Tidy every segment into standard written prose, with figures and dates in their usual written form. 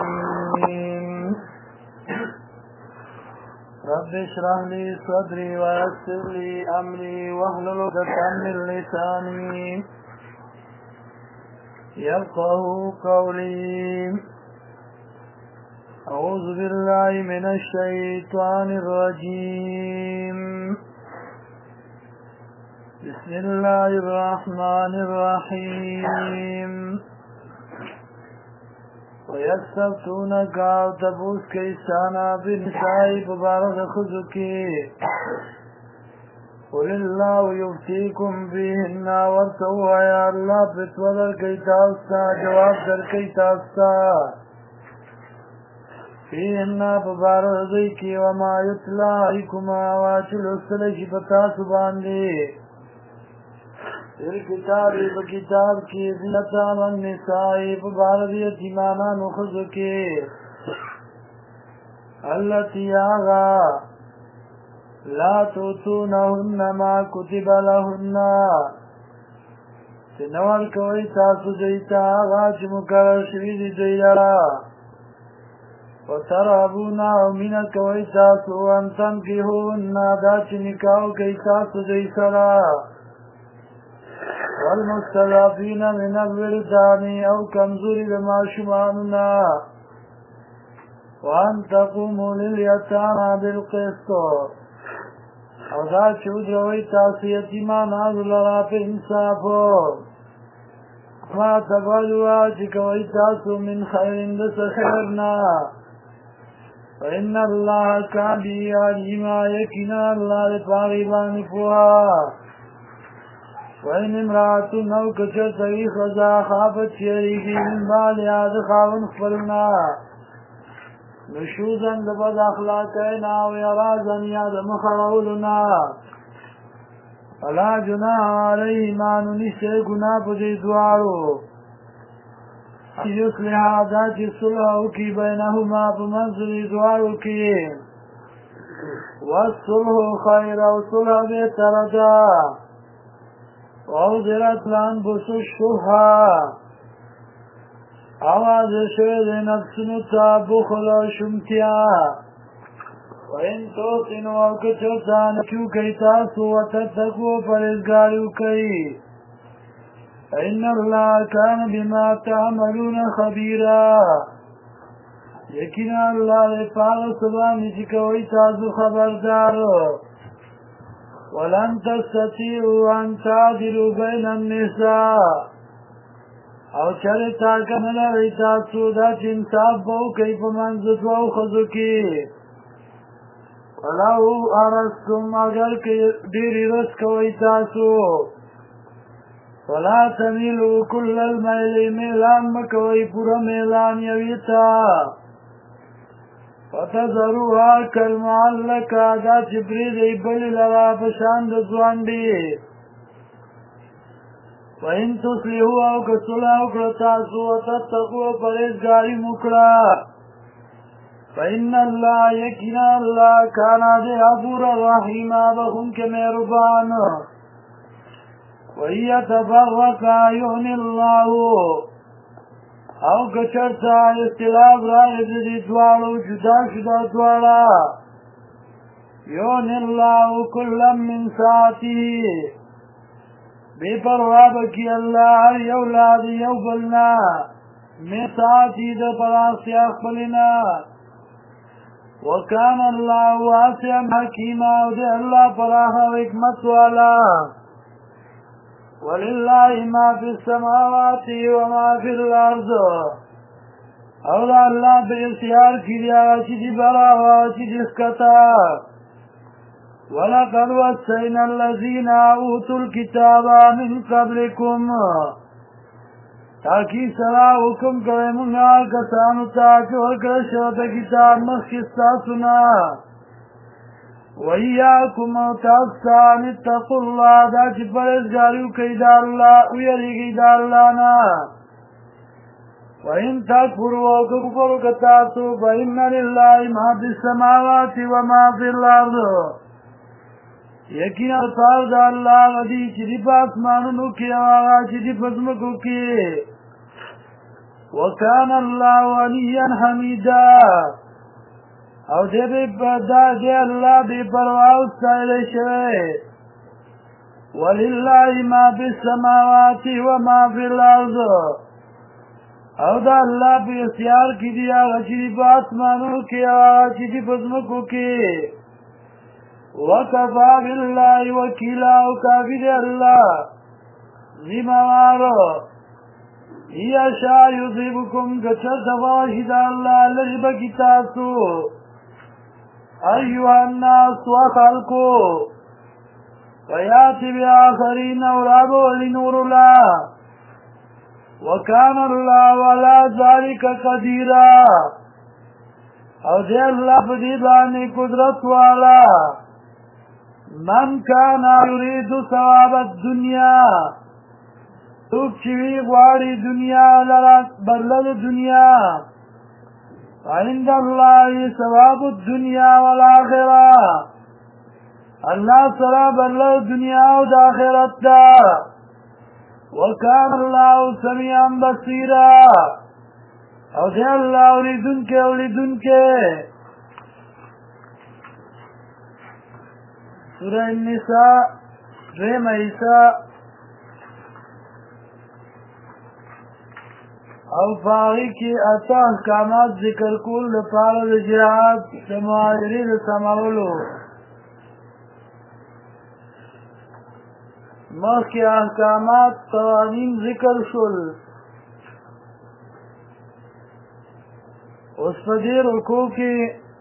الرجيم رب اشرح لي صدري ويسر لي أمري واحلل عقدة من لساني يفقهوا قولي. أعوذ بالله من الشيطان الرجيم. بسم الله الرحمن الرحيم. ويستفتونك تبوس كيسانا بالنساء مبارك خذكي قل الله يفتيكم فيهن ورسوا يا الله فتوذر كيتاستا جواب در كيتاستا فيهن مبارك ذيكي وما يتلى عليكما واتل السلش بتاسبان لي الكتاب بكتاب کی زیتان والنساء ببارد یتیمانا نخذ کی التي آغا لا توتونهن ما كتب لهن تنوال کوئی تاسو دیتا آغا چه مقرر شوید دیلرا وترابونا ومن کوئی تاسو انتن کی هون دا چه نکاو کئی تاسو دیسرا والمستضعفين من الولدان أو كمزور لما شماننا وأن تقوموا لليتامى بالقسط أو ذات شهود روي تاسية ما نازل في إنصافه ما تفعلوا آتك ويتاسوا من خير لس خيرنا فإن الله كان به عليما يكنا الله لفاغبان فوها. وإن امرأة أو كشتري خزا خافت شريكي من بالها دخاون خفلنا نشوزا لبد أخلاقنا ويرازا ياد مخرولنا فلا جناح عليه ما ننسي قناب جيدوارو يصلح ذات الصلح كي بينهما بمنزل دوارو كي والصلح خير وصلح بيترجا وعوذرت لأنفس الشحا آواز شوید نفس نتا بخل و شمتیا وإن توقنوا وكترتان کیو کئی تاسو وتتقوا پرزگاریو کئی فإن الله كان بما تعملون خبيرا یقینا اللہ لفاق سبانی چکوئی تاسو خبردارو ولن تستطيعوا أن تعدلوا بين النساء او چرتا کنلا ویتاسو دا چنصاف بو کیف منزد و خزو کی ولو ارستم اگر دیری رس کوئی تاسو ولا تمیلو کل المیل میلان مکوئی پورا میلان یویتا فتذروها كالمعلقة دا چپرید ایبلی لرا پشاند زواندی وإن تصلحوا او کسلحو کرتاسو وتتقوا پریزگاری مکڑا فإن الله یکنا اللہ کانا دے غفور الرحیم بخون کے مہربان وَيَتَفَرَّقَ يُغْنِ اللَّهُ او کچرتا اختلاف راغب دی دوارو جدا شدا دوارا یون اللہ کلم من ساعتی بے پرواب کی اللہ یولاد یوبلنا میں ساعتی دا پراسی اخبلنا وکان اللہ واسعا حکیما دے اللہ پراہا و حکمت والا ولله ما في السماوات وما في الأرض اولا اللہ بے اختیار کی دیا چیزی برا و چیزی اسکتا وَلَقَدْ وَصَّيْنَا الَّذِينَ أُوتُوا الْكِتَابَ مِنْ قَبْلِكُمْ تاکی سرا حکم کرے منگا کسانو تاک ورکر شرط کتاب مخصصا سنا وَإِيَّاكُمْ وَتَعْصَانِ اتَّقُوا اللَّهَ دا چی پرزگاریو کئی دار اللہ ویریگی دار اللہ نا وَإِن تَكْفُرُوا وَكُفْرُوا كَتَاسُوا فَإِنَّ لِلَّهِ مَا فِي السَّمَاوَاتِ وَمَا فِي الْأَرْضِ یقینا پار دا اللہ غدی چی دی پاسمانونو کی آغا چی دی پزمکو کی وكان الله وليا حميدا او دې الله بے پروا استایل شوی ولله ما في السماوات وما في الارض او دا الله په اختیار کې دی هغه چې په اسمانو کې او چې په ځمکو کې وكفى بالله وكيلا او کافی دی الله ذموارو یشاء یذهبکم کچر دواشد الله لغب کتاسو ایوہ الناس وخلقو ویاتی بآخرین ورابو لنور الله وكان الله على ذلك قديرا او دې الله په دې باندې قدرت والا من كان يريد ثواب الدنيا څوک چې غواړي دنیا لره بدل دنیا عند الله ثواب الدنيا والآخرة الله سره بدل دنیا او د آخرت دا وكان الله سميعا بصيرا او دې الله اوریدونکو سورہ النساء دریم ایسا او فاغی کی اتا احکامات ذکر کول لپاره د جهاد د مهاجرین سمولو مخی احکامات قوانین ذکر شل اس پدیر رکو کی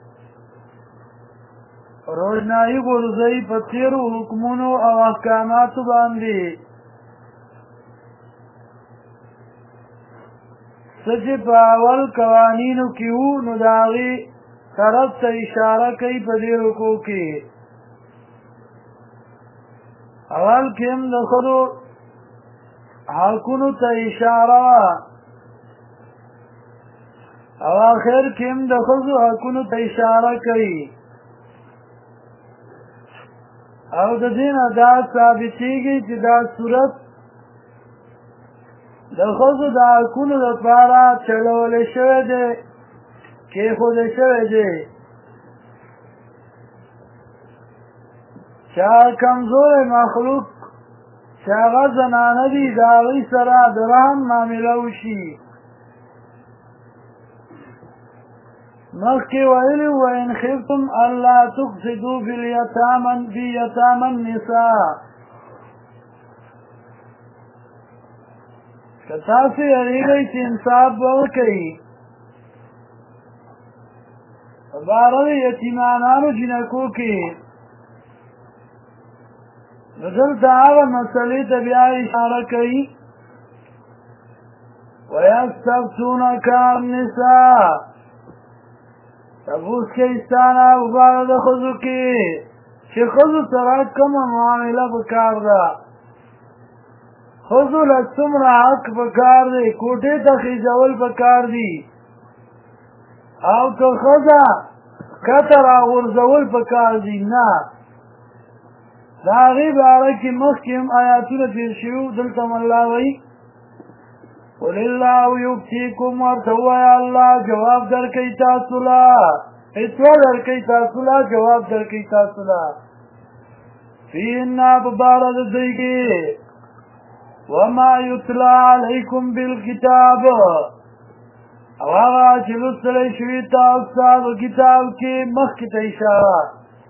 روشنائی گرزئی پتیرو حکمونو او احکاماتو باندی سچ پاول قوانینو کیو نداغی طرف تا اشارہ کئی پدیر رکو کی اول کم دخلو حاکونو تا اشاره او آخر کم دخلو حاکونو تا اشاره کئی او د دین ادا ثابتیږي چې دا صورت د خود د حاکونو لپاره چلول شوی دی کې خود شوی دی چا کمزور مخلوق چاگه زنانه دی داغی سرا درهم معامله وشي مخی ویلی وین خفتم اللہ تقصدو فی یتام النساء کتاسی اریگئی چی انصاب بوکی بارد یتیمانانو جنکو کی ندلتا آغا مسئلی تبیا اشارہ کئی وَيَسْتَفْتُونَكَ النِّسَاء تبوس کے استانا مبارد خضو کی چه خضو سرا کم معاملہ بکار دا خضو لسمر حق بکار دی کوٹے تا خیزول بکار دی او که خضا کتر آغرزول بکار دی نا دا غیب آرکی مخیم آیاتون تیرشیو دلتم اللہ وی قل اللہ یبتیکم ورطوہ یا اللہ جواب در کئی تاسولا اتوہ در کئی تاسولا جواب در کئی تاسولا فینا ببارد دیگی وما یتلا علیکم بالکتاب او آغا چلسلی شویتا استاد کتاب کی مخت اشارہ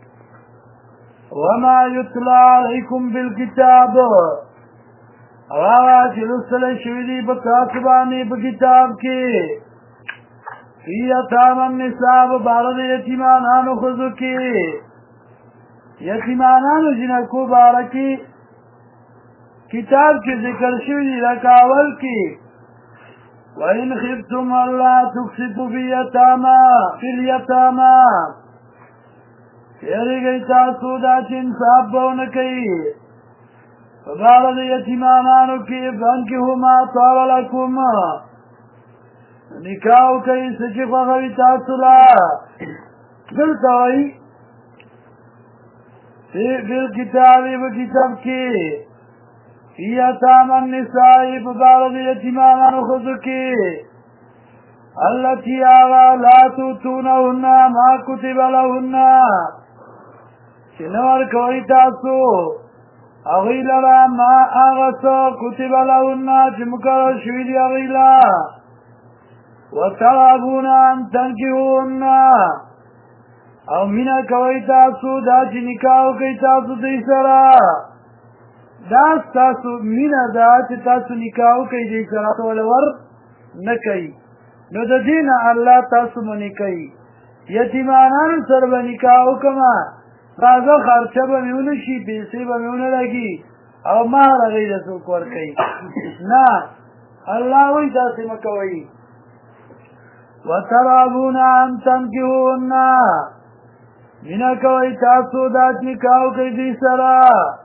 وما یتلا علیکم بالکتاب اغاوا چلسل شویدی بکاتبانی بکتاب کی فی یتام النساء بارد یتیمانانو خضو کی یتیمانانو جنکو بارکی کتاب کی ذکر شویدی رکاول کی وَإِنْ خِفْتُمْ أَلَّا تُقْسِطُوا فِي الْيَتَامَى یری گئی تاسو دا چې انصاف به ونه کوي په باره د یتیمانانو کې فانکحوا ما طاب لکم نکاح وکئ څه چې خوښوي تاسو له دلته وایي بالکتاب په کتاب کې فی یتامی النساء په باره د یتیمانانو ښځو کې التي آغا لا توتونهن ما كتب لهن چنور کوئی تاسو اغیلرا ما آغسو کتب لهن چمکر شویدی اغیلا وترغبون ان تنکحوهن او مینا کوئی تاسو دا چی نکاحو کئی تاسو دی سرا دا تاسو مینا دا چی تاسو نکاحو کئی دی سرا تولور نکئی نو دا دین اللہ تاسو منی کئی یتیمانان سر با نکاحو کما رازو خرچه با میونشی پیسی با میون لگی او مہر غیر سوکور کئی نا اللہ وی تاسی مکوئی وترغبون ان تنکحوهن مینا کوئی تاسو دات نکاحو کئی دی سرا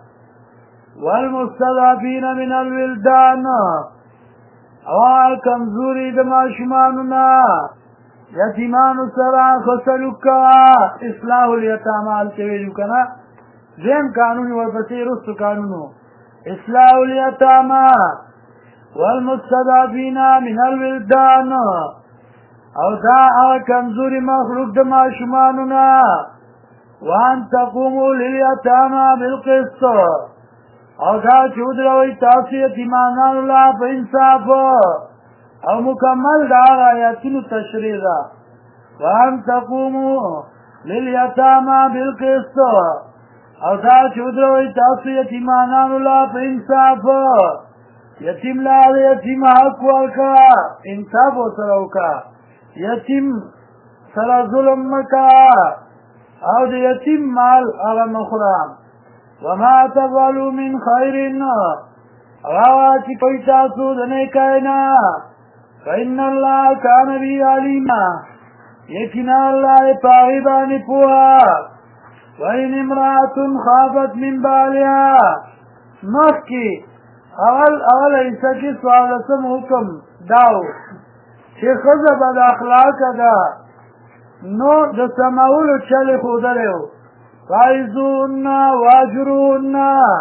والمستضعفین من الولدان اوال کمزوری دماشمانونا یتیمانو سرا خسلوکا اصلاح الیتامال چویلو کنا زیم قانونی ورپسی رستو قانونو اصلاح الیتاما والمستضعفین من الولدان او دا کمزوری مخلوق دماشمانونا وان تقوموا للیتاما بالقسط او دا چود روی تاسی یتیمانان اللہ پا انصاف او مکمل دا آیاتینو تشریح دا وان تقوموا للیتاما بالقسط او دا چود روی تاسی یتیمانان اللہ پا انصاف یتیم لاد یتیم حق ورکا انصاف و سروکا یتیم سر ظلم مکا او دا یتیم مال اغا مخرام وما تفعلوا من خیر اغاواتی کوئی تاسو دنے کائنا فإن اللہ کان بی علیما یکنا اللہ پاغیبانی پوہا وإن امرأة خافت من بالیا مخی اول ایسا کی سوالسم حکم داو چه خزا بد اخلاق دا نو د سماولو چل خودلیو فائزون واجرون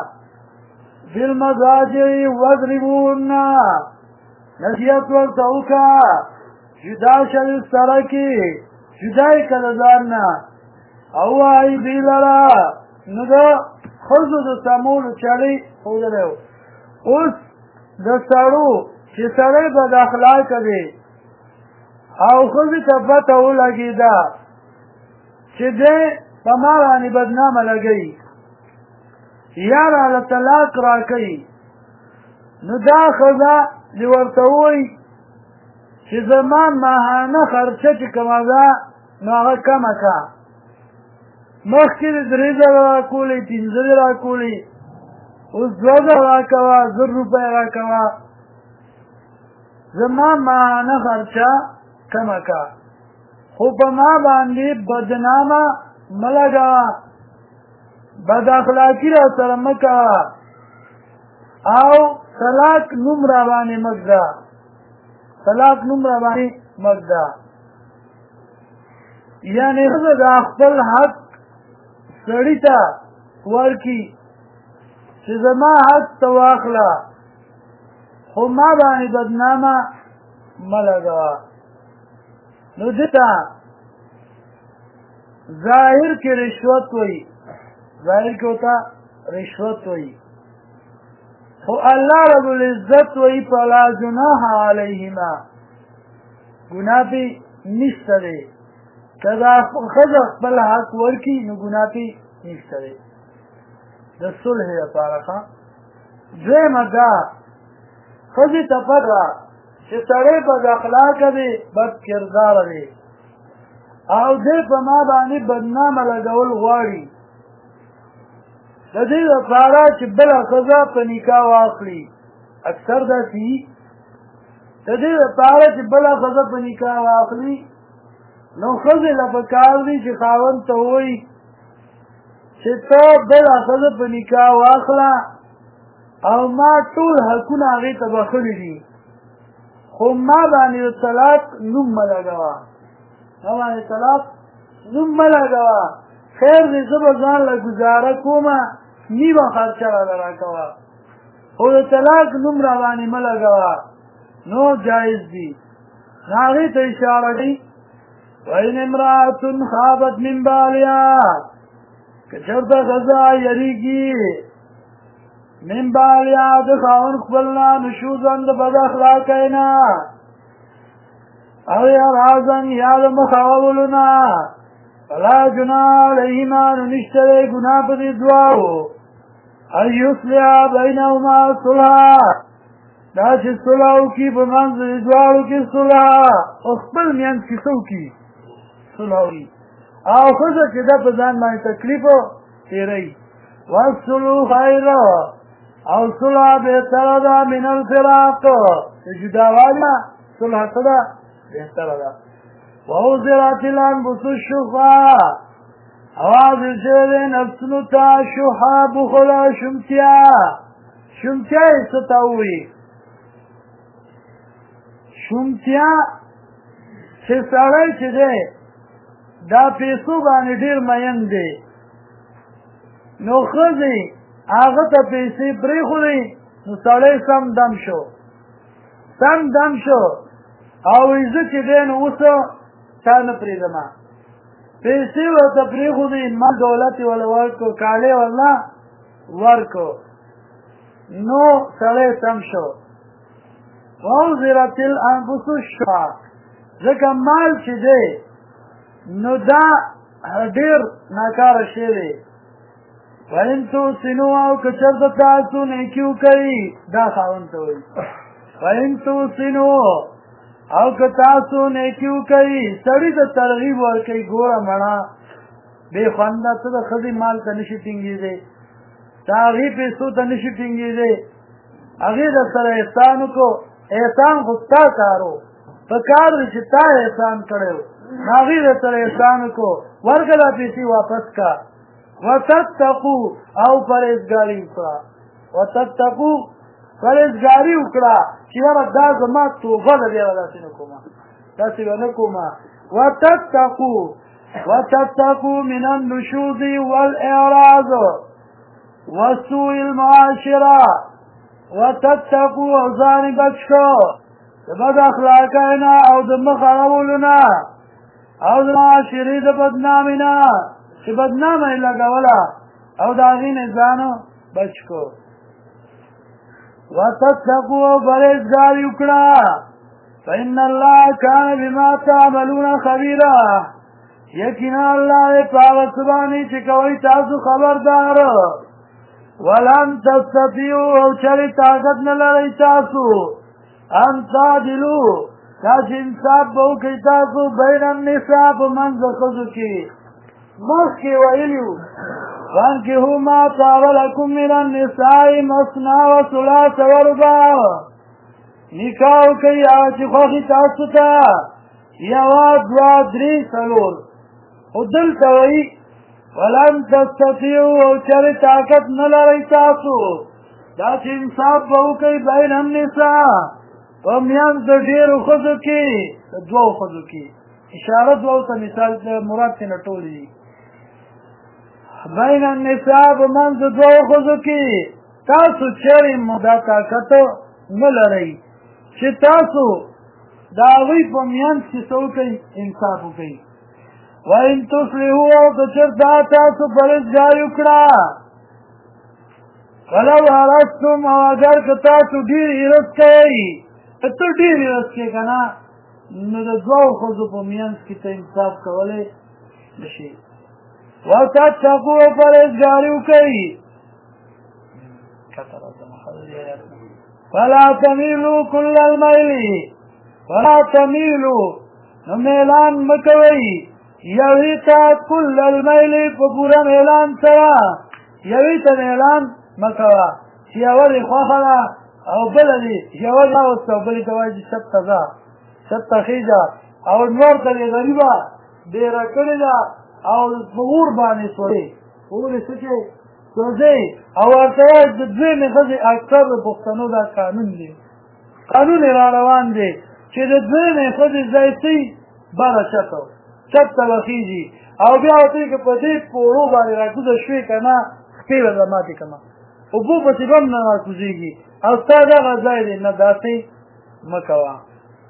بالمزاجع واضربون نصیحت ورتوکا جدا شل سرکی جدای کلزارنا او آئی بیلرا نگا خزو د سماولو چلی خودلیو اس د سرو چه سره بد اخلاق دی او خزی تفتاو لگی دا چه ده پمارانی بدنام لگئی یارا لطلاق راکئی نو دا خزا دی ورطوئی چه زمان ماهانه خرچه چه کمازا نو آغا کم اکا مخیر دریزه راکولی تینزه راکولی اس دوزه راکوا 10 روپے راکوا زمان ماهانه خرچه کم اکا خوب ما باندی بدناما ملگا بد اخلاقی را سرمکا او طلاق نم روانی مگدا طلاق نم روانی مگدا یعنی خود اخبر حق سڑیتا ورکی چه زما حق تواخلا خو ما بانی بدناما ملگا نو دیتا ظاہر کی رشوت ہوئی ظاہر کی ہوتا رشوت ہوئی خو اللہ رب العزت ہوئی فلا جناح علیہما گناہ پی نشت دے کدا خز اقبل حق ورکی نو گناہ پی نشت دے دا صلح پارخا دوی مدہ خزی تفر را چه سڑے بد اخلاق دے بد کردار دے او دې په ما باندې بدنامه لګول غواړي د دې لپاره چې بله ښځه په نکاح واخلي اکثر داسې د دې لپاره چې بله ښځه په نکاح واخلي نو ښځې له پکار دي چې خاوند ته ووایي چې ته بله ښځه په نکاح واخله او ما ټول حقونه هغې ته بخښلي دي خو ما باندې د طلاق نوم مه لګوه نوانی طلاق نوم ملگوا خیر دی زبا زان لگزاره کوما نیبا خرچه را لرا کوا خود طلاق نوم روانی ملگوا نو جائز دی هغې ته اشاره کوي وإن امرأة خافت من بالها که چېرته ښځه یریږي من بالها د خاوند خپل نه نشوزا د بد اخلاقۍ نه او اعراضا یا د مخاولو نه فلا جناح علیهما نو نشته دی ګناه په دې دواړو ان یصلح بینهما صلحا دا چې صلح وکړي په منځ د دواړو کې صلح او خپل منځ کې څه وکړي صلح وکړي او ښځه چې ده په ځان باندې تکلیف تېروي والصلح خیر او صلح بهتره ده من الفراق د جداوالي نه صلح څه ده بهتره ده وأوزرت الأنفس الشح أواز الشيء نفسنو تا شحا بخلا شمتیا شمتیا ستاوی شمتیا چې سړی چې دی دا پیسو باندې ډېر مین دی نو ښځې هغه ته پیسې پرېښودې نو سړی سم دم شو او زه چې دی نو اوس تا نه پرېږدمه پیسې ورته پرېښودې مال دولت یې وله ورکړو کالی وله ورکړو نو سړی سم شو وأوزرت الأنفس الشح ځکه مال چې دی نو دا ډېر ناکاره شی دی وإن تحسنوا او که چېرته تاسو نیکي وکړئ دا خاوند ته وایي وإن تحسنوا او که تاسو نیکي وکړئ سړي ته ترغیب ورکوي ګوره مړه بې خونده ته د ښځې مال ته نشي ټینګېدی د هغې پیسو ته نشي ټینګېدی هغې در سره احسان وکړو احسان خو ستا کار و په کار دی چې تا احسان کړی و هغې در سره احسان وکړو ورکړه دا پیسې واپس کا وتتقو او پرهیزګاري وکړه وتتقو پرهیزګاري وکړه چې یاره دا زما توبه ده بیا به داسې نه کومه داسې به نه کومه وتتقو من النشوز والإعراض وسوء المعاشرة وتتقو او ځان بچ کړه د بد اخلاقۍ نه او د مخ اړولو نه او د معاشرې د بدنامۍ نه چې بدنامه یې لګوله او د هغې نه ځان بچ کړو وتتقوا پرهیزګاري وکړه فإن الله كان بما تعملون خبيرا یقینا الله دې په هغه څه باندې چې کوئ تاسو خبردار ولن تستطيعوا او چېرې طاقت نه لرئ تاسو ان تعدلوا دا چې انصاف به وکړئ تاسو بین النساء په منځ د ښځو کې مخکې ویلي وو وانکحوا ما طاب لکم من النساء مثنى وثلاث ورباع نکاح وکړئ هغه چې خوښي تاسو ته یوه دوه درې څلور خو دلته وایي ولن تستطيعوا او چېرې طاقت نه لرئ تاسو دا چې انصاف به وکړئ بین النساء په میانځ د ډېرو ښځو کې د دوو ښځو کې اشاره دوو ته مثال مراد ترې نه ټول دي بین النساء په منځ د دوو ښځو کې تاسو چېرې مو دا طاقت نه لرئ چې تاسو د هغوی په میانځ کې څه وکړئ انصاف وکړئ وإن تصلحوا او که چېرته تاسو پرهیزګاري وکړه ولو حرصتم او اگر که تاسو ډېر حرص کوئ ته ډېر حرص کوې که نه نو د دوو ښځو په میانځ کې ته انصاف کولی نه شي وتتقوا پرهیزګاري وکړئ فلا تمیلوا کل المیل فلا تمیلوا نو میلان مه کوئ یوې ته کل المیل په پوره میلان سره یوې ته میلان مه کوه چې یوه دې خوښه ده او بله دې یوه راوسته او بلې ته وایي چې شت ته ځه شت ته خېږه او نور ته دې غریبه ډېره کړې ده او په اور باندې سوځې په اور یې څه کې سوځې او ورته وایي د دویمې ښځې اکثر د پښتنو دا قانون دی قانون یې را روان دی چې د دویمې ښځې ځای څه بره چته چت ته به خېږي او بیا ورته وایي که په دې پوړو باندې را کوزه شوې که نه خپې به زه ماتې کړمه اوبو پسې به هم نه را کوزېږي او ستا دغه ځای دی نه داسې مه کوه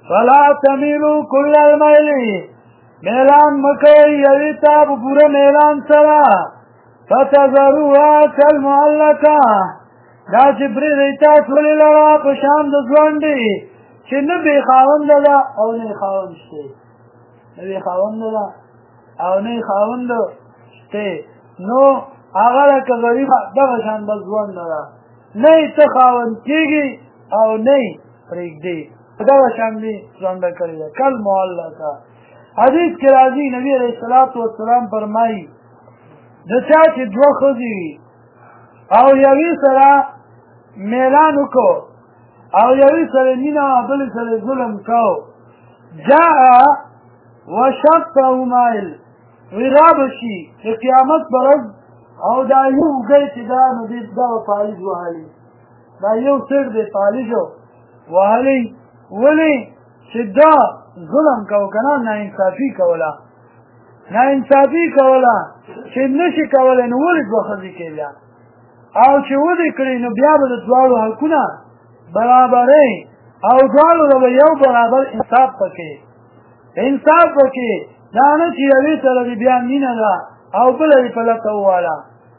فلا تمیلو کل المیلی میلان مکوی یویتا بپورا میلان سرا فتذروها کالمعلقه دا چې پرېږدئ تاسو ولې لره په شان د ځوانډې چې نه بې خاونده ده او نه یې خاوند شته نه بې خاونده ده او نه یې خاوند شته نو هغه لکه غریبه دغه شان به ځوانده ده نه یې ته خاوند کېږي او نه یې پرېږدې په دغه شان دې ځوانده کړې ده کالمعلقه حدیث کې راځي نبي علیه الصلاة والسلام فرمایي د چا چې دوه ښځې وي او یوی سره میلان وکړو او یوی سره مینه او بلې سره ظلم کو جاء وشقه مایل وی رابه شي د قیامت په ورځ او دا یو اوږی چې دا نو دې دغه پالج وهلي دا یو سر دی پالجو وهلي ولې چې دا ظلم کو که نه ناانصافي کوله ناانصافي کوله چې نشي کولی نو ولې دوه ښځې کېږي او چې ودې کړي نو بیا به د دواړو حقونه برابرۍ او دواړو ته به یو برابر انصاف پکې دا نه چې یوې سره دې بیا مینه ده او بله دې په لکه وواله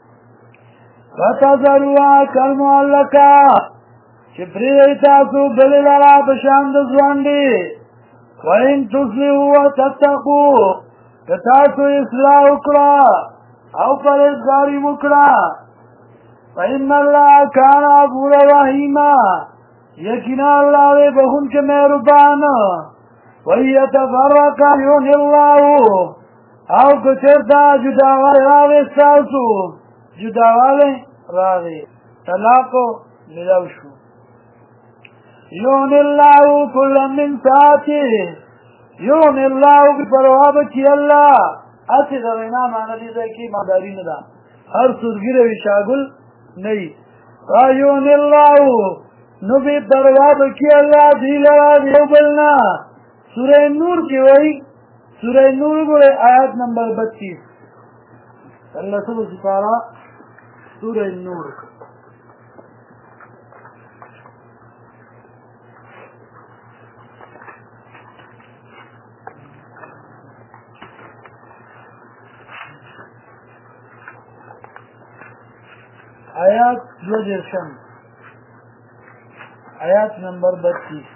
فتذروها کالمعلقه چې پرېږدئ تاسو بلې لره په شان د ځوانډې وان تصلحوا وتتقوا که تاسو اصلاح وکړه او پرهیزګاري وکړه فإن الله كان غفورا رحيما یقینا الله دې بخښونکی مهربان وإن يتفرقا يغني الله او که چېرته جداوالی راغی ستاسو جداوالی راغی طلاق ملاو شو يغني الله كلا من ساعته يغني الله بپروا بچي الله اسی د وینا معنی دې ځای کې مالداري نه ده هر سورګیره وي شاګل نہیں رایون اللہ نو بے پروا بکی اللہ دیلہ دیو بلنا سورہ نور کی وئی سورہ نور گوڑے آیت نمبر 32 اللہ سب سپارہ سورہ نور آیات دو درشم آیات نمبر 32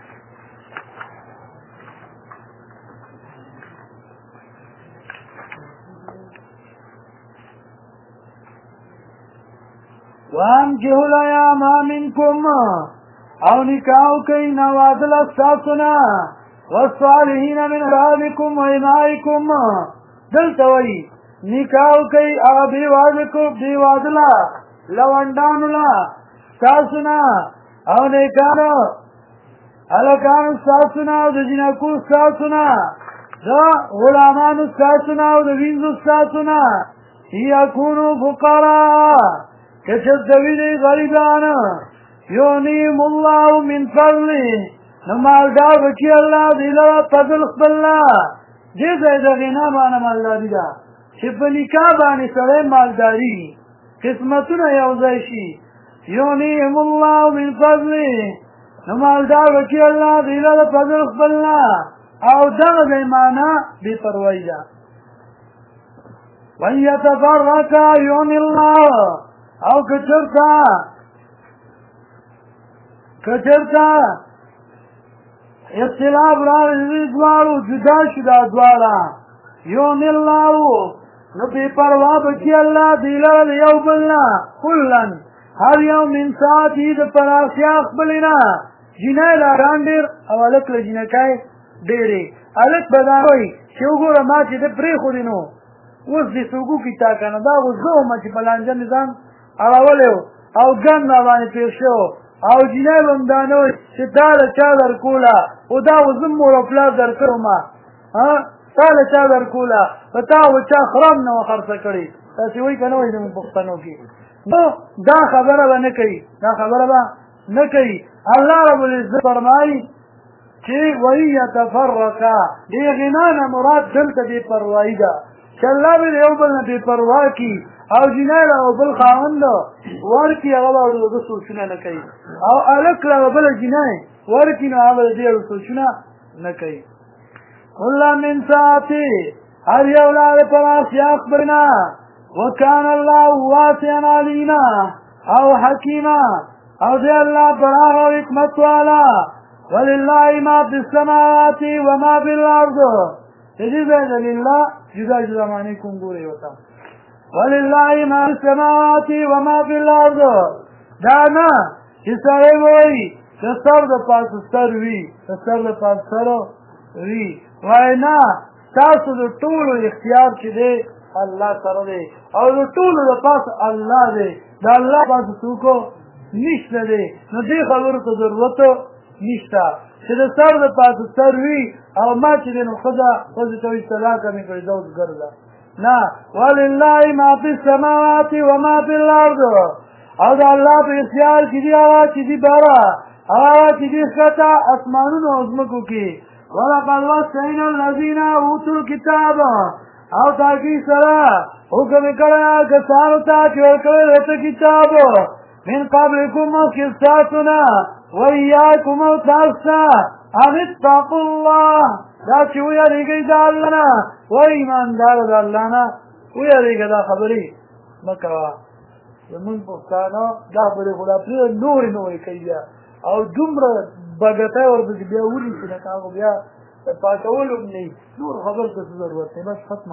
وانکحوا الایام منکم او نکاح کئی نوادل استاسنا والصالحین من عبادکم و امائکم دلتوئی نکاح کئی بیوادلا لوندانولا ساسنا او نیکانو الکانو ساسنا او د جنکو ساسنا دا غلامانو ساسنا او د وینزو ساسنا یکونو فقراء کچت دویدی غریبان یونیم اللہ من فضلی نمالدار بکی اللہ دیلو فضل خبرلا دیزا ادغینا مانا مالداری دا چپ نکاح بانی سرے مالداری قسمتنا یوزیشی یونیم اللہ من فضلی نمالدار بکی اللہ دیلو فضل خبرلا او دغد ایمانا بی پروائی دا وَيَتَفَرَّقَا یونی اللہ او کچرتا اختلاف را رضی دوارو جدا شدا دوارا یونی اللہ نو بی پروا بکی اللہ دیلال یو بلنا کلن هر یو من ساعتی دا پراسیاخ بلنا جنای لاران دیر او علک لجنکای دیری علک بداوی چو گو رما چی دا پری خودینو اوز دی سوگو کی تاکانا دا غزو ما چی پلانجا نظام اراولیو او گن نوانی پیرشو او جنای بمدانوی چی تالا چا در کولا او دا غزم مورا پلاس در کرو ما تالا چا در کولا بتاو چا خرام نو خرسا کری تاسی وی کنوی دمو پختنو کی نو دا خبره با نکی اللہ رب العزت فرمائی چی وی یتفرقا دی غنانا مراد دلتا بی پروائی دا چی اللہ بی دیو بلنا بی پروائی کی او جنای لگو بل خواهند ورکی اغلا دو سوچنا نکی او الک لگو بل جنای ورکی نو اغلا دیو سوچنا نه کوي. کل من ساعتی هر یو لاره پراخ سیاق برنا وکان الله واسعا علیما او حکیما او دی الله پراخ او حکمت والا ولله ما فی السماوات وما فی الارض تجزا لله جدا جدا معنی کوم ګوري وتا ولله ما فی السماوات وما فی الارض دا نه چې سړی وایي د سر د پاسه سر وي د سر د پاسه سر وي وای نه تاسو د ټولو اختیار چې دی الله سره دی او د ټولو د پاسه الله دی د الله پاسه څوک نشته دی نو دې خبرو ته ضرورت نشته چې د سر د پاسه سر وي او ما چې دی نو ښځه ته وایي طلاقه مې کړې ده اوس ګرځه نه ولله ما فی السماوات وما فی الارض او د الله په اختیار کې دي هغه چې دي باره هغه چې دي ښکته اسمانونو او ځمکو کې ولقد وصينا الذين اوتوا الكتاب او تاکي سره حکم کړه کسانو ته چې ورکړل ته کتاب من قبلكم مخکستاتنا وإياكم تاسا ان اتقوا الله دا چې ویریږئ د الله نه و ایماندار د الله نه ویریږه دا خبرې مه کوه زمونږ پښتانه دا خبرې خو لا پرې نورې نورې کوي بیا او دومره بګتی ورپسې بیا ونیسي لکه هغه بیا پاکولو هم نه نور خبر ته څه ضرورت دی بس ختمه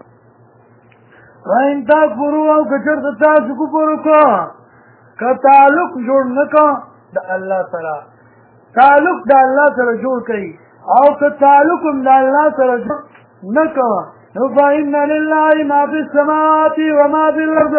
وإن تکفروا او که چېرته تاسو کفر وکړه که تعلق جوړ نه کړه د الله سره تعلق د الله سره جوړ کړئ او که تعلق هم د الله سره جوړ نه کړه نو فإن لله ما فی السماوات وما فی الارض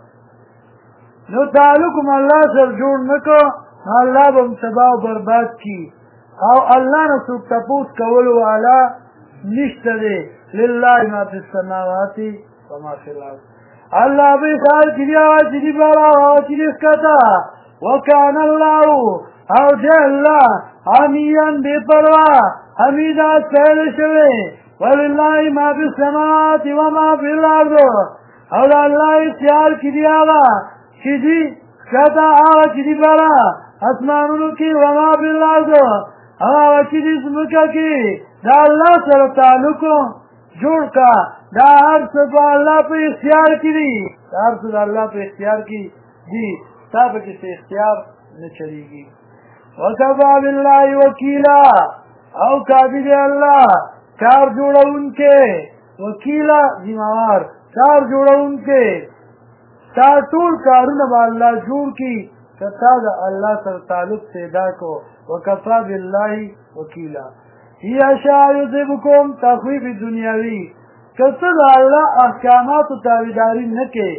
نو تعلق هم الله سره جوړ نه کړه الله به هم تباه و برباد کی او الله نه څوک تپوس کولو والا نشته دی لله ما فی السماوات وما فی الارض الله به خال چې دی هغه چې دی باره او چې دی ښکته وکان الله او دی الله حمیدا بې پروا حمیدا ستایل شوی ولله ما فی السماوات وما فی الارض او د الله اختیار کې دی هغه چې دی ښکته هغه چې دی باره اسمانونو کې وما فی الارض هغه چې دی ځمکه کې د الله سره تعلق جوړ کا دا هر څه په الله په اختیار کې دي دا هر څه د الله په اختیار کې دي تا په کې څه اختیار نه چلیږي وکفی بالله وکیلا او کافي دی الله کار جوړونکی وکیلا ذمہوار کار جوړونکی تا ټول کارونه به الله جوړ کړي که تا د الله سره تعلق پیدا کو وکفی بالله وکیلا یشاء یذهبکم تخفیف دنیاوی که څه د الله احکاماتو تابعداري نه کوې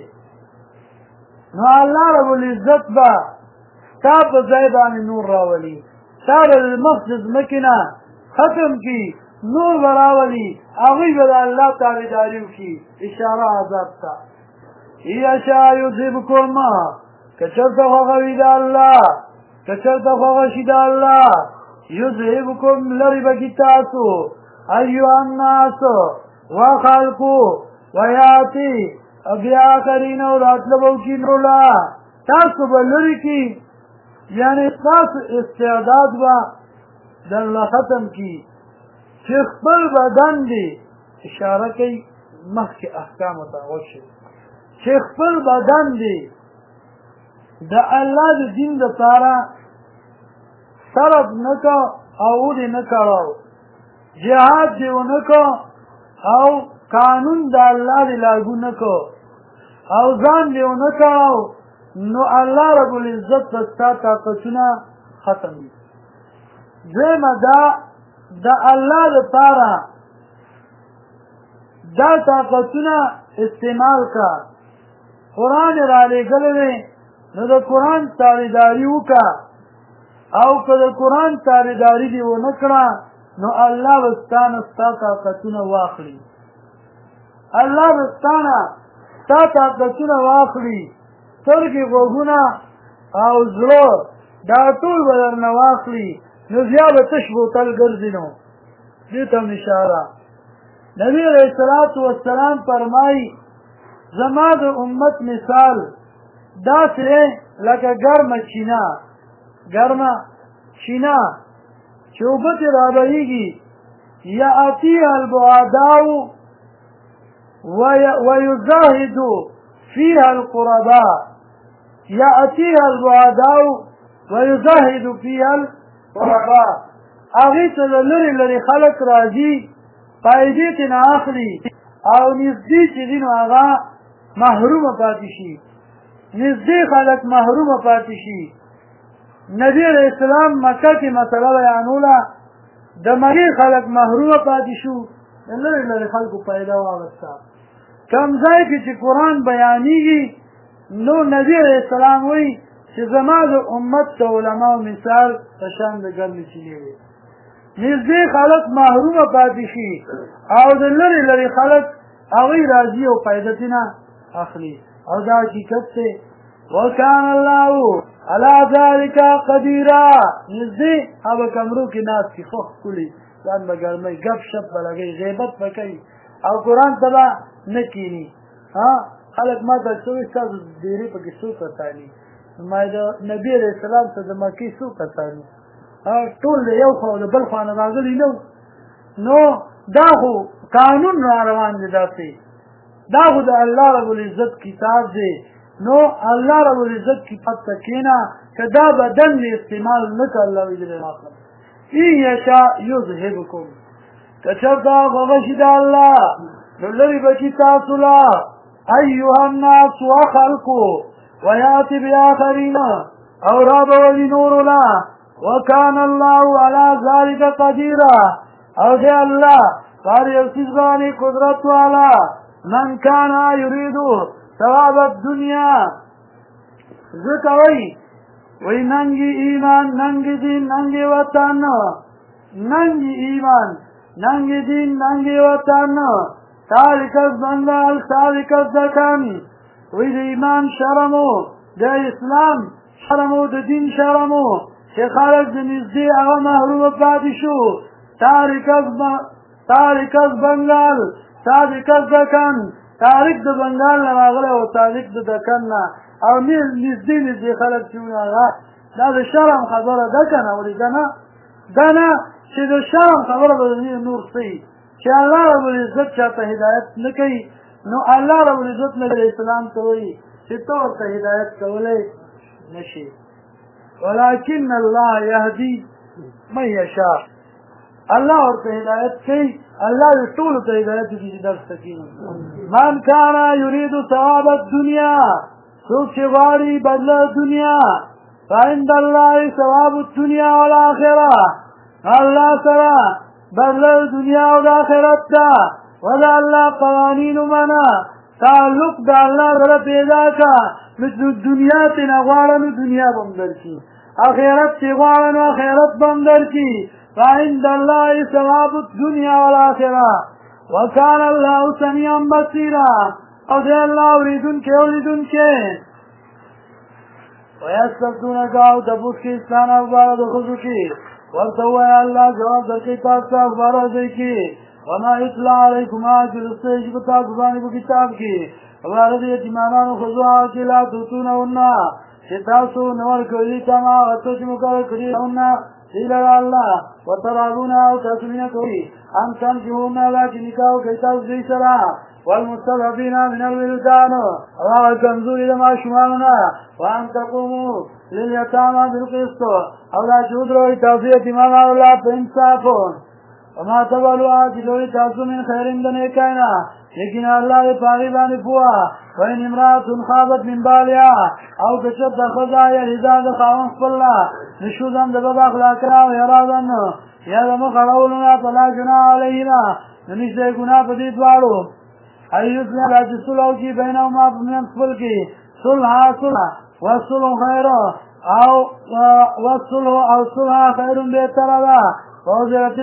نو الله رب العزت به ستا په ځای باندې نور راولي ستا به د مخ د ځمکې نه ختم کړي نور به راولي هغوی به د الله تابعداري وکړي اشاره عذاب ته یشاء یذهبکم که چېرته خوښه وي د الله که چېرته خوښه شي د الله یذهبکم لرې به کړي تاسو ایها الناس وخلقو ویاتی بیا آخرین او راتلب او کی نولا تاسو به لرې کړي یعنی تاسو استعداد به د الله ختم کړي چې خپل بدن دی اشاره کوي مخکې احکامو ته وشي چې خپل بدن دی د الله د دین دپاره صرف نه که او دې نه کړو جهاد دې ونه که او قانون د الله دې لاګو نه که او ځان دې ونه کړو نو الله رب العزت به ستا طاقتونه ختم وي دویمه دا د الله دپاره دا طاقتونه استعمال که قرآن رالیږلی دی نو د قرآن تابعداري وکړه او که د قرآن تابعداري دې ونه کړه نو الله به ستا نه ستا طاقتونه واخلي الله به ستا نه ستا طاقتونه واخلي سترګې غوږونه او زړه دا ټول به درنه واخلي نو بیا به تش بوتل ګرځي نو دې ته هم اشاره نبي علیه الصلاة والسلام فرمایي زما د امت مثال داسې لکه ګرمه چینه چې اوبه ترې رابهیږي یأتیها البعداء ويزاهد فيها القرباء یأتیها البعداء ويزاهد فيها القرباء هغې ته د لرې لرې خلک راځي فایدې ترېنه اخلي او نږدې چې دي نو هغه محرومه پاتې شي نږدې خلک محرومه پاتې شي نبی علیہ السلام مکه کې مسله بیانوله د مکې خلک محرومه پاتې شو د لرې لرې خلکو پیدا واغسته کم ځای کې چې قرآن بیانېږي نو نبی علیہ السلام وایي چې زما د امت د علماو مثال په شان د ګرمې چینې دی نږدې خلک محرومه پاتې شي او د لرې لرې خلک هغوی راځي او فایده ترېنه اخلي او دا حقیقت دی وکان الله علی ذلک قدیرا نږدې هغه کمرو کې ناست دي خو ښکلي ځان به ګرموي ګپ شپ به لګوي غیبت به کوي او قرآن ته به نه کښېني خلک ما ته څه وایي ستاسو ډېرې پکې څو کسان دي ما د نبي علیه السلام ته د مکې څو کسان دي ټول د یو خوا او د بل خوا نه راغلي نه نو دا خو قانون را روان دی داسې دا خو د الله رب العزت کتاب دی نو الله رب العزت کتاب ته کښېنه که دا بدن دې استعمال نه کړه الله وجل ماخلم ان یشاء یذهبکم که چېرته خوښه شي د الله نو لرې به کړي تاسو له ایها الناس وخلقو ویأتي بآخرین او رابولي نورو لا وکان الله علی ذلک قدیرا او دی الله پر یو څیز باندې قدرت والا من کان یرید ثواب الدنیا ځکه وایي ننګي ایمان ننګي دین ننګي وطن ننګي ایمان ننګي دین ننګي وطن تارک الزنگل تارک الزکن وی د ایمان شرمو د اسلام شرمو د دین شرمو چې خلک د نږدې هغه محرومه پاتې شو تارک الزنگل تارک الزکن تارک د بنګال نه راغلی او تارک د دکن نه او نږدې خلک چې هغه دا د شرم خبره ده که نه ولې ده نه چې د شرم خبره به نور صحیح چې الله رب العزت چاته هدایت نه کوي نو الله رب العزت نبی اسلام ته وایي چې ته ورته هدایت کولی نه شي ولکن الله یهدي من یشاء الله ورته هدایت کوي الله دې ټولو ته هدایت وکړي چې درس ته کښېني من کان یرید ثواب الدنیا څوک چې غواړي بدله دنیا فعند الله ثواب الدنیا والآخره الله سره بدله دنیا او د آخرت ده و د الله قوانینو منه تعلق د الله سره پیدا که نو دنیا ترېنه غواړه نو دنیا به هم درکړي آخرت چې غواړه نو آخرت به هم درکړي فعند الله ثواب الدنیا والآخره وکان الله سمیعا بصیرا او دی الله اورېدونکی او لیدونکی ویستفتونک او تپوس کې اسلام او باره د ښځو کې ورته ووایه الله جواب درکوي تاسو ته اخبار ورځئ کې وما اطلاع علیکم چې لوستی شي په تاسو باندې په کتاب کې هغه د یتیمانانو ښځو هغه چې لا تؤتونهن چې تاسو نه ورکوئ دوی ته ما هغه څه چې مقرر کړي هن دوی لره الله وترغبون او تاسو مینه کوئ ان تنکحوهن دا چې نکاح وکړئ تاسو دوی سره والمستضعفین من الولدان او هغه کمزوري د ماشومانو نه وان تقوموا للیتامی بالقسط او دا چې ودروئ تاسو یتیمانو له په انصاف وما تفعلوا چې لوی تاسو من خیر د نیکۍ نه یقینا الله دې په هغې باندې پوهه وان امرأة خافت من بالها او که چېرته ښځه یریده د خاوند خپل نه نشوزا د بد اخلاقه او ارادن یا د مخ اړولو نه فلا جناح علیهما نو نشته ګناه په دې دواړو ان یصلحا دا چې صلح وکړي بینهما په منځ خپل کې صلح والصلح خیر او صلح خیر بهتره ده وأوزرت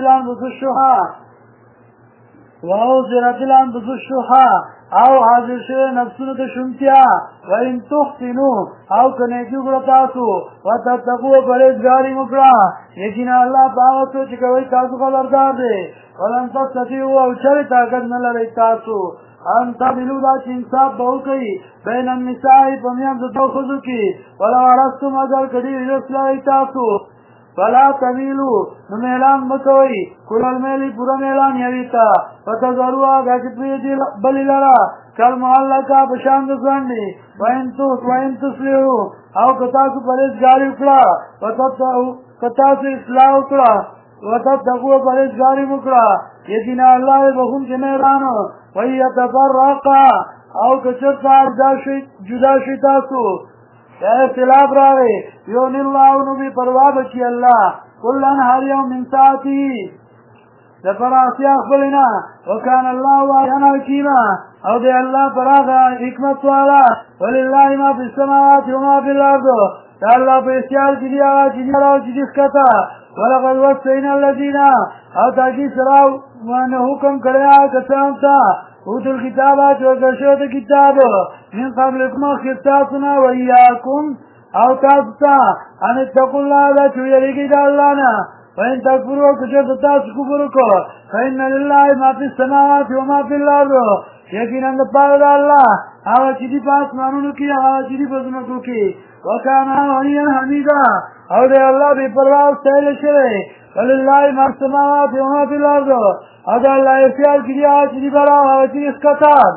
الأنفس الشح او حاضر شوی نفسونو ته شومتیا وان تحسنوا او که نیکي وکړه تاسو وتتقوا پرهیزګاري وکړه یقینا الله په هغه څه چې کوئ تاسو خبردار دی ولن تستطیعوا او چرې طاقت نه لرئ تاسو ان تعدلوا دا چې انصاف به وکړئ بین النساء په میانځ د دوو ښځو کې ولو حرصتم اگر که ډېر حرص لرئ تاسو فلا تمیلو نمیلان مکوئی کل المیلی پورا میلان یویتا فتذروا گاچتوی بلی لرا کل محلکا بشاند زندی وین تسلیحو او کتاسو پلیس گاری اکڑا کتاسو اصلاح اکڑا وتتقوا پلیس گاری مکڑا یقینا اللہ بخون کے میرانو ویتفرقا او کچرتا جدا شیطاسو اختلاف راوے یون اللہ نبی پروا بچی اللہ کلن ہر یوم من ساعتی لفراسی اخبرنا وکان اللہ واحنا حکیما او دے اللہ پراغا حکمت والا وللہ ما فی السماوات وما فی الارض تا اللہ پہ اختیار کی دیا چیز کتا ولقد وصینا الذین او تاکی سراو وانا حکم کریا کسانتا اوتو الكتابات وکشوت کتاب من قبلكم اخستاسنا وإياكم او تاستا ان اتقوا الله لا چویرگی دا اللہ نا وإن تکفروا کشوت تاس کفرکو فإن لله ما في السماوات وما في الأرض یقینا دا پار دا اللہ آوا چیدی پاس مانونو کی آوا چیدی پسنکو کی وکانا غنیا حمیدا او دے اللہ بے پرواز سہل شرے وللہ ما في السماوات وما في الأرض او دا اللہ اختیار کی دیا چیدی برا آوا چیدی اسکتار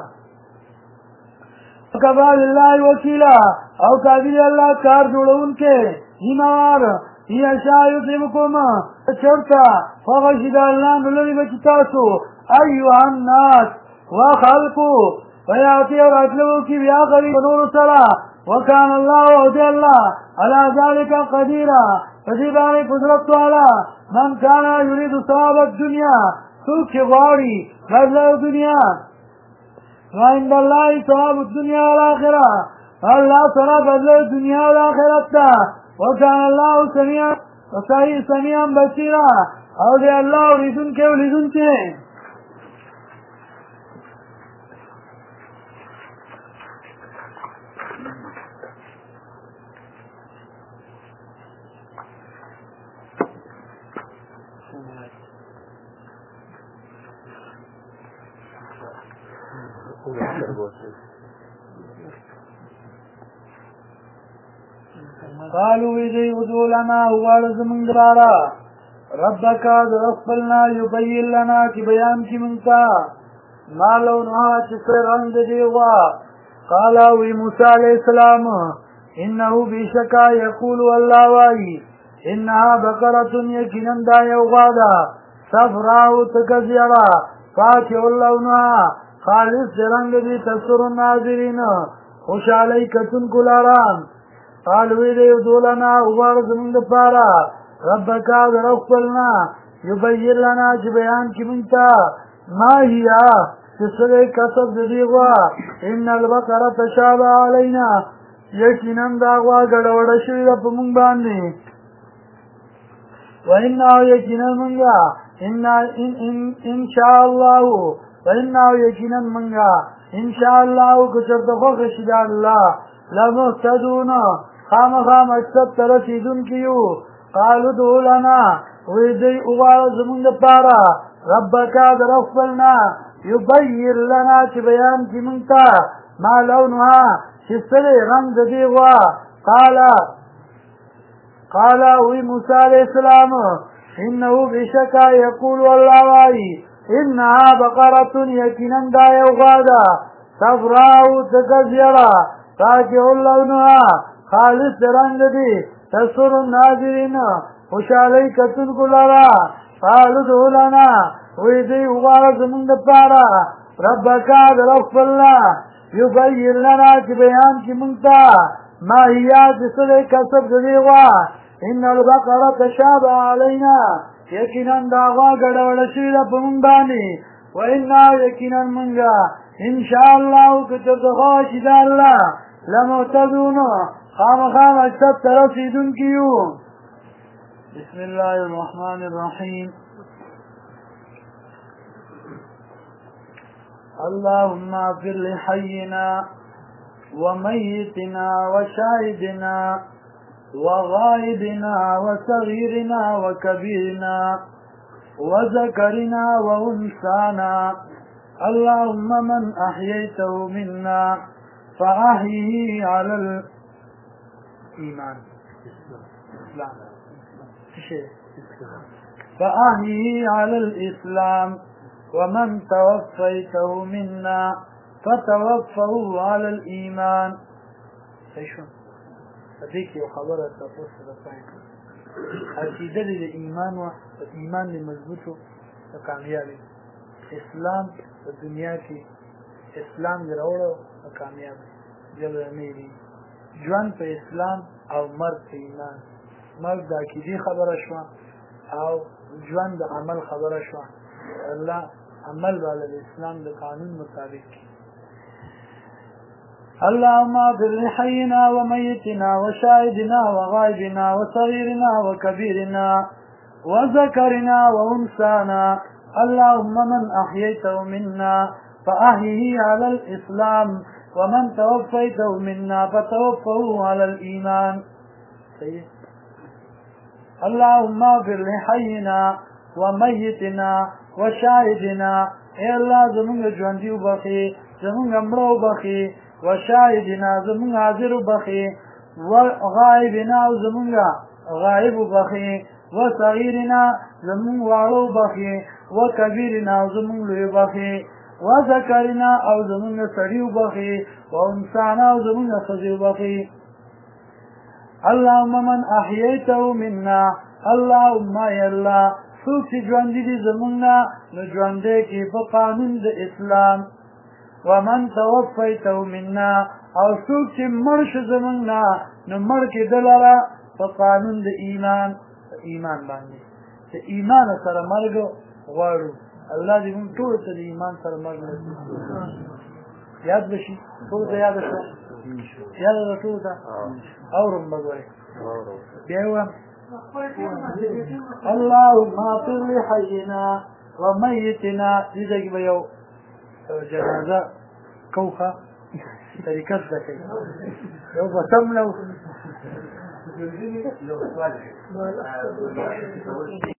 وکفا للہ وکیلا او کافی اللہ کار جوڑو ان کے ہیمار ہی اشاہ یسلمکم چرتا فغشد اللہ نلنی بچتاسو ایوہ الناس وخلقو ویاتی اور اطلبو کی بیا قریب نور سرا وکان اللہ وحدی اللہ علا ذالک قدیرہ فجیبانی قدرت والا من کانا یرید ثواب الدنیا سوک غاری بدل دنیا وعند اللہ ثواب الدنیا والآخرہ اللہ سرا بدل دنیا والآخرت وکان اللہ سمیعا بصیرا اور دے اللہ ریزن کے ولیزن کے قالوا إذا يغدو لنا وارز من درارا ربك درفلنا يبين لنا کی بیان کی منتا ما لونها چسر رنگ دیوا قالا وی موسیٰ علیہ السلام انہو بیشکا یقول اللہ وائی انہا بقرتن یکنن دا یوغادا صفراو تکزیرا فاکی اللونها خالص رنگ دی تسر الناظرین خوش علی کتن کلاران قالوی دیو دولنا اوارز من دپارا ربکا درفلنا یبیر لنا چی بیان کی منتا ما ہیا تسرے کسب دیغوا ان البقرہ تشابہ علینا یقیناً داغوا گڑوڑ شوی رب من باندی وَإِنَّهُ يَقِينًا مَنْگا انشاءاللہ وَإِنَّهُ يَقِينًا مَنْگا انشاءاللہ کچرت خوخشد اللہ لَمُحْتَدُونَ خام اکسد ترسیدن کیو قالوا دعو لنا ویدی اغارز من دپارا ربکا درفلنا یبیر لنا چی بیان کی منتا ما لونها چسر رنگ دیغوا قالا وی موسیٰ علیہ السلام انہو بشکا یقول واللہ وائی انہا بقرتن یکنن دا یوغادا صفراو تکزیرا تاکی اللونها خالص رنگ دی تسر الناظرین خوشالی کتن کلارا قالوا دعو لنا ویدی اغارز من دپارا ربکا درفلنا یبیر لنا چی بیان کی منتا ماہیات سلے کسب دیغوا ان البقرہ تشابہ علینا یقیناً داغوا گڑوڑ شیر پمن بانی وإنا یقیناً منگا انشاءاللہ کچرت خواشد اللہ لمعتدون خام اکسب ترسیدن کیو بسم اللہ الرحمن الرحیم اللهم اغفر لحينا وميتنا وشاهدنا وغائبنا وصغيرنا وكبيرنا وذكرنا وانثانا اللهم من احييته منا فاحيه على الايمان فأحيه على الإسلام ومن توفيته منا فتوفه على الإيمان. شو هذيك خبرة تفسر الصحيح عقيدة الإيمان والإيمان المضبوط وكاميابي اسلام الدنيا کی اسلام دراوړو کامیاب جل میری ژوند په اسلام او مرګ په ایمان. مرګ د عقیدې خبره شو او ژوند د عمل خبره شو. الله عمل والا د اسلام د قانون مطابق. اللهم اغفر لحينا وميتنا وشاهدنا وغائبنا وصغيرنا وكبيرنا وذكرنا وانثانا. اللهم من أحييته منا فأحيه على الإسلام ومن توفيته منا فتوفه على الإيمان. اللهم اغفر لحينا وميتنا وشاهدنا. اے اللہ زمونږ ژوندي وبخي، زمونږ مړه وبخي، وشاهدنا زمونږ حاضر وبخي، وغائبنا زمونږ غائب وبخي، وصغيرنا زمونږ واړه وبخي، وكبيرنا زمون لوی بخي، وذكرنا او زمون سړی بخي، وانسانا او زمون خزي بخي. اللهم من احييته منا. اللهم يا الله څوک چې ژوند دي زمونږه نو ژوند کې په قانون د اسلام. ومن توفيته منا او څوک چې مړ شو زمونږه نو مړ کې دلاره په قانون د ایمان. ایمان باندې چې ایمان سره مرګ غواړو. الله دې موږ ټول ته د ایمان سره مرګ نصیب کړي. یاد بشي ټول ته یاد شو. یاد ده ټول ته اورم بګوي بیا وایم اللهم اغفر لحينا وميتنا. دې ځای کې به یو جنازه کوخه طریقه زده کوي. یو به سم نو